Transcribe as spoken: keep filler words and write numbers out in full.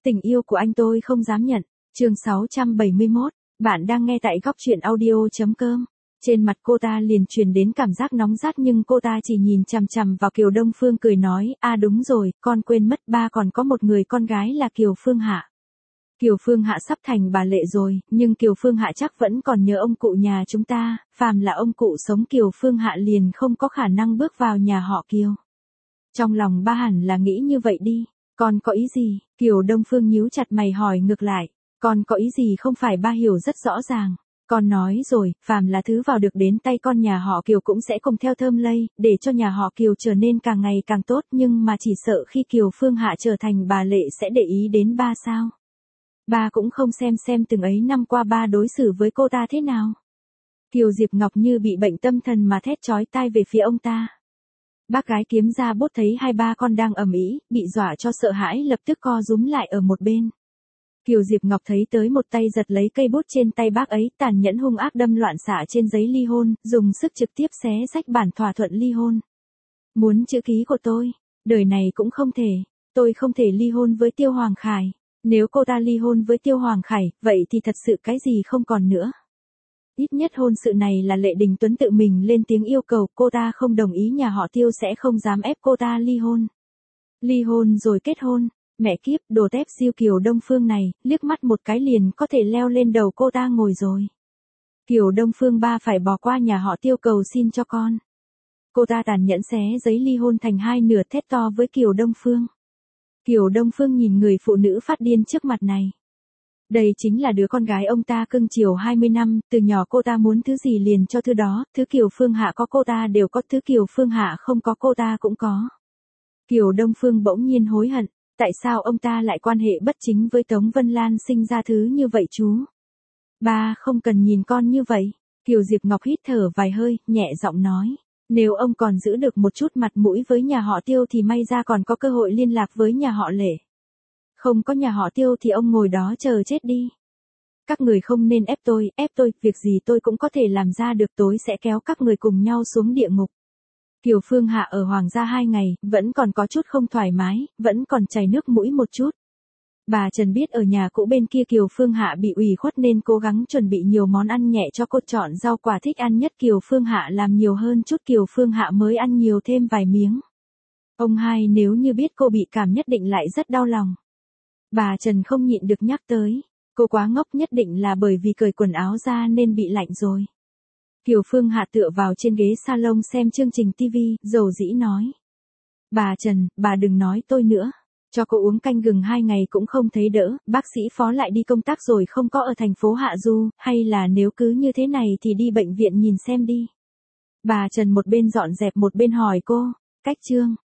Tình yêu của anh tôi không dám nhận. Chương sáu trăm bảy mươi mốt, bạn đang nghe tại góc truyện audio chấm com. Trên mặt cô ta liền truyền đến cảm giác nóng rát nhưng cô ta chỉ nhìn chằm chằm vào Kiều Đông Phương cười nói, à đúng rồi, con quên mất ba còn có một người con gái là Kiều Phương Hạ. Kiều Phương Hạ sắp thành bà Lệ rồi, nhưng Kiều Phương Hạ chắc vẫn còn nhớ ông cụ nhà chúng ta, phàm là ông cụ sống Kiều Phương Hạ liền không có khả năng bước vào nhà họ Kiều. Trong lòng ba hẳn là nghĩ như vậy đi, con có ý gì? Kiều Đông Phương nhíu chặt mày hỏi ngược lại, con có ý gì không phải ba hiểu rất rõ ràng. Con nói rồi, phàm là thứ vào được đến tay con nhà họ Kiều cũng sẽ cùng theo thơm lây, để cho nhà họ Kiều trở nên càng ngày càng tốt, nhưng mà chỉ sợ khi Kiều Phương Hạ trở thành bà Lệ sẽ để ý đến ba sao? Ba cũng không xem xem từng ấy năm qua ba đối xử với cô ta thế nào. Kiều Diệp Ngọc như bị bệnh tâm thần mà thét chói tai về phía ông ta. Bác gái Kiếm Gia Bốt thấy hai ba con đang ầm ĩ, bị dọa cho sợ hãi lập tức co rúm lại ở một bên. Kiều Diệp Ngọc thấy tới một tay giật lấy cây bút trên tay bác ấy, tàn nhẫn hung ác đâm loạn xạ trên giấy ly hôn, dùng sức trực tiếp xé rách bản thỏa thuận ly hôn. Muốn chữ ký của tôi, đời này cũng không thể, tôi không thể ly hôn với Tiêu Hoàng Khải. Nếu cô ta ly hôn với Tiêu Hoàng Khải, vậy thì thật sự cái gì không còn nữa. Ít nhất hôn sự này là Lệ Đình Tuấn tự mình lên tiếng yêu cầu, cô ta không đồng ý nhà họ Tiêu sẽ không dám ép cô ta ly hôn. Ly hôn rồi kết hôn, mẹ kiếp, đồ tép siêu Kiều Đông Phương này, liếc mắt một cái liền có thể leo lên đầu cô ta ngồi rồi. Kiều Đông Phương ba phải bỏ qua nhà họ Tiêu cầu xin cho con. Cô ta tàn nhẫn xé giấy ly hôn thành hai nửa thét to với Kiều Đông Phương. Kiều Đông Phương nhìn người phụ nữ phát điên trước mặt này. Đây chính là đứa con gái ông ta cưng chiều hai mươi năm, từ nhỏ cô ta muốn thứ gì liền cho thứ đó, thứ Kiều Phương Hạ có cô ta đều có, thứ Kiều Phương Hạ không có cô ta cũng có. Kiều Đông Phương bỗng nhiên hối hận, tại sao ông ta lại quan hệ bất chính với Tống Vân Lan sinh ra thứ như vậy chú? Ba không cần nhìn con như vậy. Kiều Diệp Ngọc hít thở vài hơi, nhẹ giọng nói. Nếu ông còn giữ được một chút mặt mũi với nhà họ Tiêu thì may ra còn có cơ hội liên lạc với nhà họ Lệ. Không có nhà họ Tiêu thì ông ngồi đó chờ chết đi. Các người không nên ép tôi, ép tôi, việc gì tôi cũng có thể làm ra được, tối sẽ kéo các người cùng nhau xuống địa ngục. Kiều Phương Hạ ở Hoàng gia hai ngày, vẫn còn có chút không thoải mái, vẫn còn chảy nước mũi một chút. Bà Trần biết ở nhà cũ bên kia Kiều Phương Hạ bị ủy khuất nên cố gắng chuẩn bị nhiều món ăn nhẹ cho cô, chọn rau quả thích ăn nhất Kiều Phương Hạ làm nhiều hơn chút, Kiều Phương Hạ mới ăn nhiều thêm vài miếng. Ông hai nếu như biết cô bị cảm nhất định lại rất đau lòng. Bà Trần không nhịn được nhắc tới, cô quá ngốc, nhất định là bởi vì cởi quần áo ra nên bị lạnh rồi. Kiều Phương Hạ tựa vào trên ghế salon xem chương trình tivi, dầu dĩ nói. Bà Trần, bà đừng nói tôi nữa. Cho cô uống canh gừng hai ngày cũng không thấy đỡ, bác sĩ Phó lại đi công tác rồi không có ở thành phố Hạ Du, hay là nếu cứ như thế này thì đi bệnh viện nhìn xem đi. Bà Trần một bên dọn dẹp một bên hỏi cô, cách chương,